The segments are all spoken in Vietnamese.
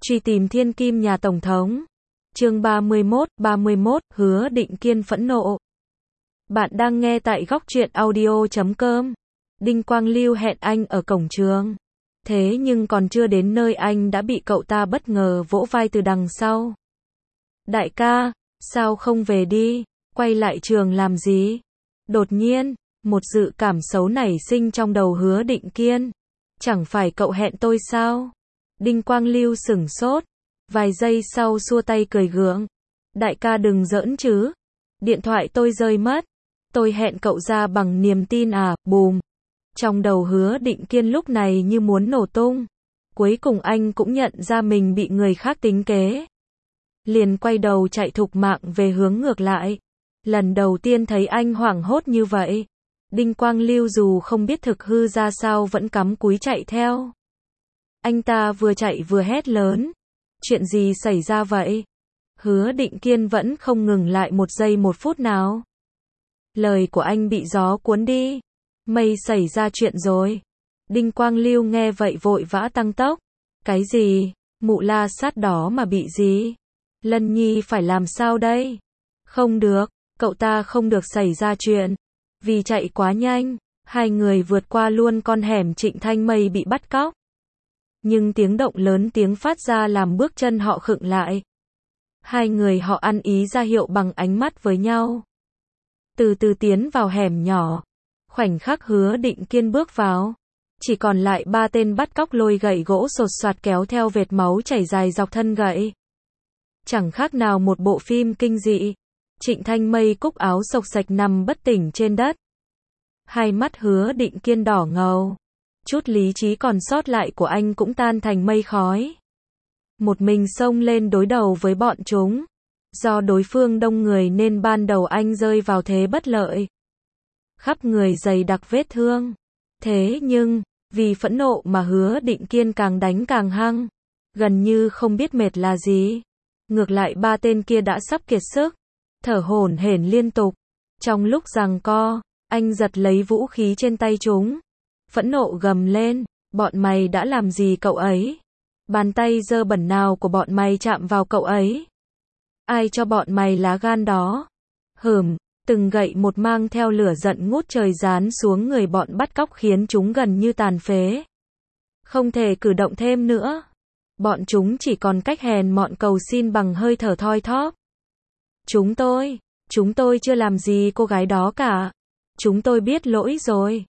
Truy tìm thiên kim nhà Tổng thống. Chương 31, Hứa Định Kiên phẫn nộ. Bạn đang nghe tại góc truyện audio.com. Đinh Quang Lưu hẹn anh ở cổng trường. Thế nhưng còn chưa đến nơi anh đã bị cậu ta bất ngờ vỗ vai từ đằng sau. Đại ca, sao không về đi, quay lại trường làm gì? Đột nhiên, một dự cảm xấu nảy sinh trong đầu Hứa Định Kiên. Chẳng phải cậu hẹn tôi sao? Đinh Quang Lưu sửng sốt, vài giây sau xua tay cười gượng. Đại ca đừng giỡn chứ, điện thoại tôi rơi mất, tôi hẹn cậu ra bằng niềm tin à, bùm. Trong đầu Hứa Định Kiên lúc này như muốn nổ tung. Cuối cùng anh cũng nhận ra mình bị người khác tính kế. Liền quay đầu chạy thục mạng về hướng ngược lại. Lần đầu tiên thấy anh hoảng hốt như vậy, Đinh Quang Lưu dù không biết thực hư ra sao vẫn cắm cúi chạy theo. Anh ta vừa chạy vừa hét lớn. Chuyện gì xảy ra vậy? Hứa Định Kiên vẫn không ngừng lại một giây một phút nào. Lời của anh bị gió cuốn đi. Mây xảy ra chuyện rồi. Đinh Quang Lưu nghe vậy vội vã tăng tốc. Cái gì? Mụ la sát đó mà bị gì? Lân Nhi phải làm sao đây? Không được, cậu ta không được xảy ra chuyện. Vì chạy quá nhanh, hai người vượt qua luôn con hẻm Trịnh Thanh Mây bị bắt cóc. Nhưng tiếng động lớn tiếng phát ra làm bước chân họ khựng lại. Hai người họ ăn ý ra hiệu bằng ánh mắt với nhau. Từ từ tiến vào hẻm nhỏ. Khoảnh khắc Hứa Định Kiên bước vào, chỉ còn lại ba tên bắt cóc lôi gậy gỗ sột soạt kéo theo vệt máu chảy dài dọc thân gậy. Chẳng khác nào một bộ phim kinh dị. Trịnh Thanh Mây cúc áo xộc xạch nằm bất tỉnh trên đất. Hai mắt Hứa Định Kiên đỏ ngầu. Chút lý trí còn sót lại của anh cũng tan thành mây khói. Một mình xông lên đối đầu với bọn chúng. Do đối phương đông người nên ban đầu anh rơi vào thế bất lợi. Khắp người dày đặc vết thương. Thế nhưng, vì phẫn nộ mà Hứa Định Kiên càng đánh càng hăng. Gần như không biết mệt là gì. Ngược lại ba tên kia đã sắp kiệt sức. Thở hổn hển liên tục. Trong lúc giằng co, anh giật lấy vũ khí trên tay chúng. Phẫn nộ gầm lên, bọn mày đã làm gì cậu ấy? Bàn tay dơ bẩn nào của bọn mày chạm vào cậu ấy? Ai cho bọn mày lá gan đó? Từng gậy một mang theo lửa giận ngút trời giáng xuống người bọn bắt cóc khiến chúng gần như tàn phế. Không thể cử động thêm nữa. Bọn chúng chỉ còn cách hèn mọn cầu xin bằng hơi thở thoi thóp. Chúng tôi chưa làm gì cô gái đó cả. Chúng tôi biết lỗi rồi.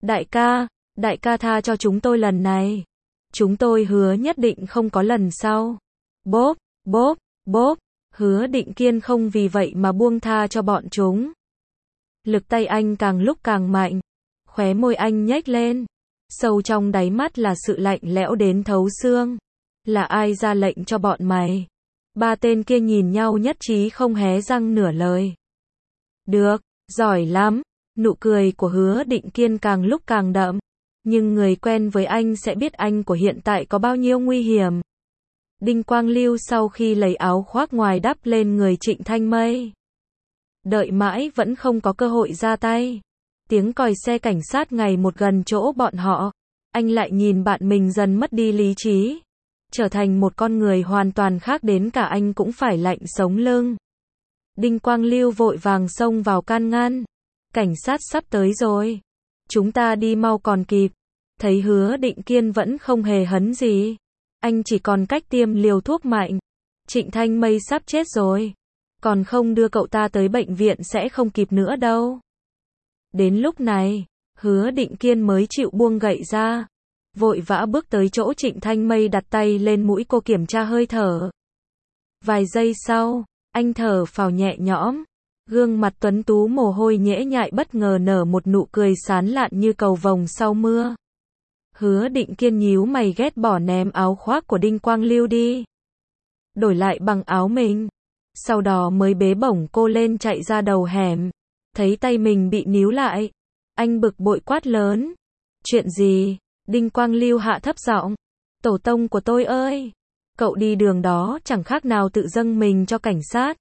Đại ca tha cho chúng tôi lần này. Chúng tôi hứa nhất định không có lần sau. Bốp, bốp, bốp. Hứa Định Kiên không vì vậy mà buông tha cho bọn chúng. Lực tay anh càng lúc càng mạnh. Khóe môi anh nhếch lên. Sâu trong đáy mắt là sự lạnh lẽo đến thấu xương. Là ai ra lệnh cho bọn mày? Ba tên kia nhìn nhau nhất trí không hé răng nửa lời. Được, giỏi lắm. Nụ cười của Hứa Định Kiên càng lúc càng đậm. Nhưng người quen với anh sẽ biết anh của hiện tại có bao nhiêu nguy hiểm. Đinh Quang Lưu sau khi lấy áo khoác ngoài đắp lên người Trịnh Thanh Mây. Đợi mãi vẫn không có cơ hội ra tay. Tiếng còi xe cảnh sát ngày một gần chỗ bọn họ. Anh lại nhìn bạn mình dần mất đi lý trí. Trở thành một con người hoàn toàn khác đến cả anh cũng phải lạnh sống lưng. Đinh Quang Lưu vội vàng xông vào can ngăn. Cảnh sát sắp tới rồi. Chúng ta đi mau còn kịp. Thấy Hứa Định Kiên vẫn không hề hấn gì. Anh chỉ còn cách tiêm liều thuốc mạnh. Trịnh Thanh Mây sắp chết rồi. Còn không đưa cậu ta tới bệnh viện sẽ không kịp nữa đâu. Đến lúc này, Hứa Định Kiên mới chịu buông gậy ra. Vội vã bước tới chỗ Trịnh Thanh Mây đặt tay lên mũi cô kiểm tra hơi thở. Vài giây sau, anh thở phào nhẹ nhõm. Gương mặt tuấn tú mồ hôi nhễ nhại bất ngờ nở một nụ cười sán lạn như cầu vồng sau mưa. Hứa Định Kiên nhíu mày ghét bỏ ném áo khoác của Đinh Quang Lưu đi. Đổi lại bằng áo mình. Sau đó mới bế bổng cô lên chạy ra đầu hẻm. Thấy tay mình bị níu lại. Anh bực bội quát lớn. Chuyện gì? Đinh Quang Lưu hạ thấp giọng. Tổ tông của tôi ơi! Cậu đi đường đó chẳng khác nào tự dâng mình cho cảnh sát.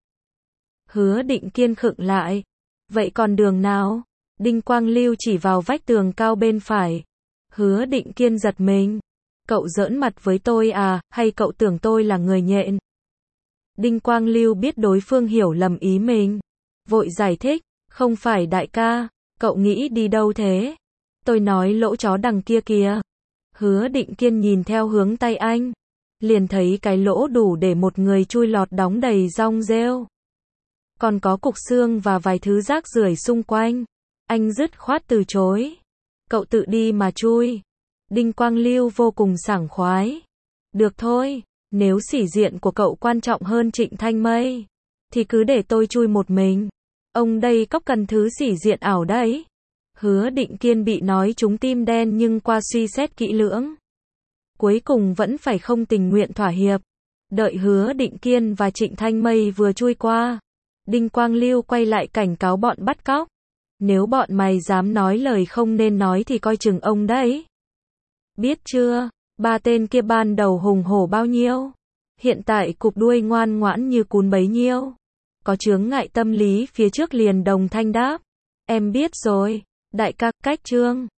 Hứa Định Kiên khựng lại. Vậy còn đường nào? Đinh Quang Lưu chỉ vào vách tường cao bên phải. Hứa Định Kiên giật mình. Cậu giỡn mặt với tôi à, hay cậu tưởng tôi là người nhện? Đinh Quang Lưu biết đối phương hiểu lầm ý mình. Vội giải thích, không phải đại ca, cậu nghĩ đi đâu thế? Tôi nói lỗ chó đằng kia kìa. Hứa Định Kiên nhìn theo hướng tay anh. Liền thấy cái lỗ đủ để một người chui lọt đóng đầy rong rêu. Còn có cục xương và vài thứ rác rưởi xung quanh. Anh dứt khoát từ chối. Cậu tự đi mà chui. Đinh Quang Lưu vô cùng sảng khoái. Được thôi, nếu sĩ diện của cậu quan trọng hơn Trịnh Thanh Mây, thì cứ để tôi chui một mình. Ông đây cóc cần thứ sĩ diện ảo đấy. Hứa Định Kiên bị nói trúng tim đen nhưng qua suy xét kỹ lưỡng, cuối cùng vẫn phải không tình nguyện thỏa hiệp. Đợi Hứa Định Kiên và Trịnh Thanh Mây vừa chui qua, Đinh Quang Lưu quay lại cảnh cáo bọn bắt cóc. Nếu bọn mày dám nói lời không nên nói thì coi chừng ông đấy. Biết chưa, ba tên kia ban đầu hùng hổ bao nhiêu, hiện tại cụp đuôi ngoan ngoãn như cún bấy nhiêu. Có chướng ngại tâm lý phía trước liền đồng thanh đáp. Em biết rồi, đại ca, cách trương.